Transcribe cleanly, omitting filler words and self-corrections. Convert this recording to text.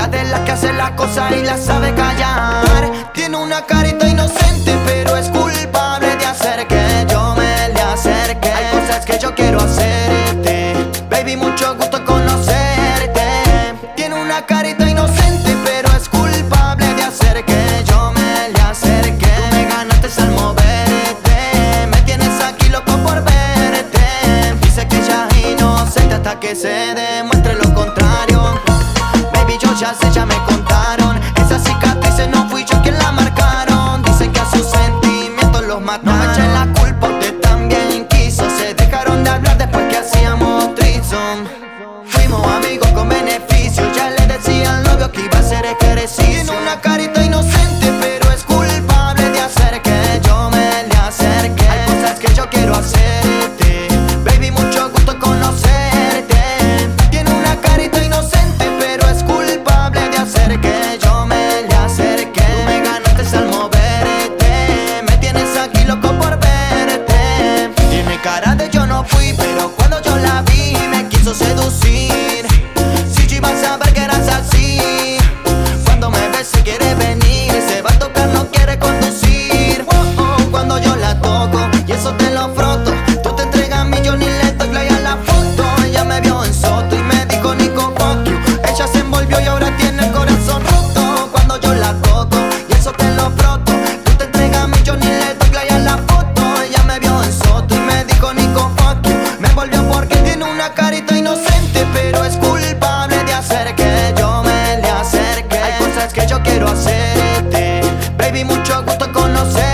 de las que hace las cosas y las sabe callar. Tiene una carita inocente, pero es culpable de hacer que yo me le acerque. Hay cosas que yo quiero hacerte, baby, mucho gusto conocerte. Tiene una carita inocente, pero es culpable de hacer que yo me le acerque. Tú me ganaste al moverte, me tienes aquí loco por verte. Dice que ella es inocente hasta que se demuestre lo contrario. Baby, yo ya sé, ya me contaron. Esas cicatrices no fui yo quien la marcaron. Dicen que a sus sentimientos los mataron. No me echen la culpa, usted también quiso. Se dejaron de hablar después que hacíamos threesome. Fuimos amigos con beneficio. Ya le decía al novio que iba a hacer ejercicio. Tiene una carita inocente, pero es culpable de hacer que yo me le acerque. Hay cosas que yo quiero hacerte, baby, mucho gusto conocerte. Tiene una carita inocente, pero es culpable de hacer que yo me le acerque. Tú me ganaste al moverte, me tienes aquí loco por verte. Tiene cara de yo no fui, pero cuando yo la vi me quiso seducir. Si yo iba a saber que eras así, cuando me ves se quiere venir, se va a tocar, no quiere conducir. Cuando yo la toco y eso te lo froto, tú te entregas a mí, yo ni le doy play a la foto. Ella me vio en Soto y me dijo Nico, fuck you. Ella se envolvió y ahora tiene el corazón roto. Cuando yo la toco y eso te lo froto, tú te entregas a mí, yo ni le doy play a la foto. Ella me vio en Soto y me dijo Nico, fuck you. Me envolvió porque tiene una carita inocente, pero es culpable de hacer que yo me le acerque. Hay cosas que yo quiero hacerte, baby, mucho gusto conocer.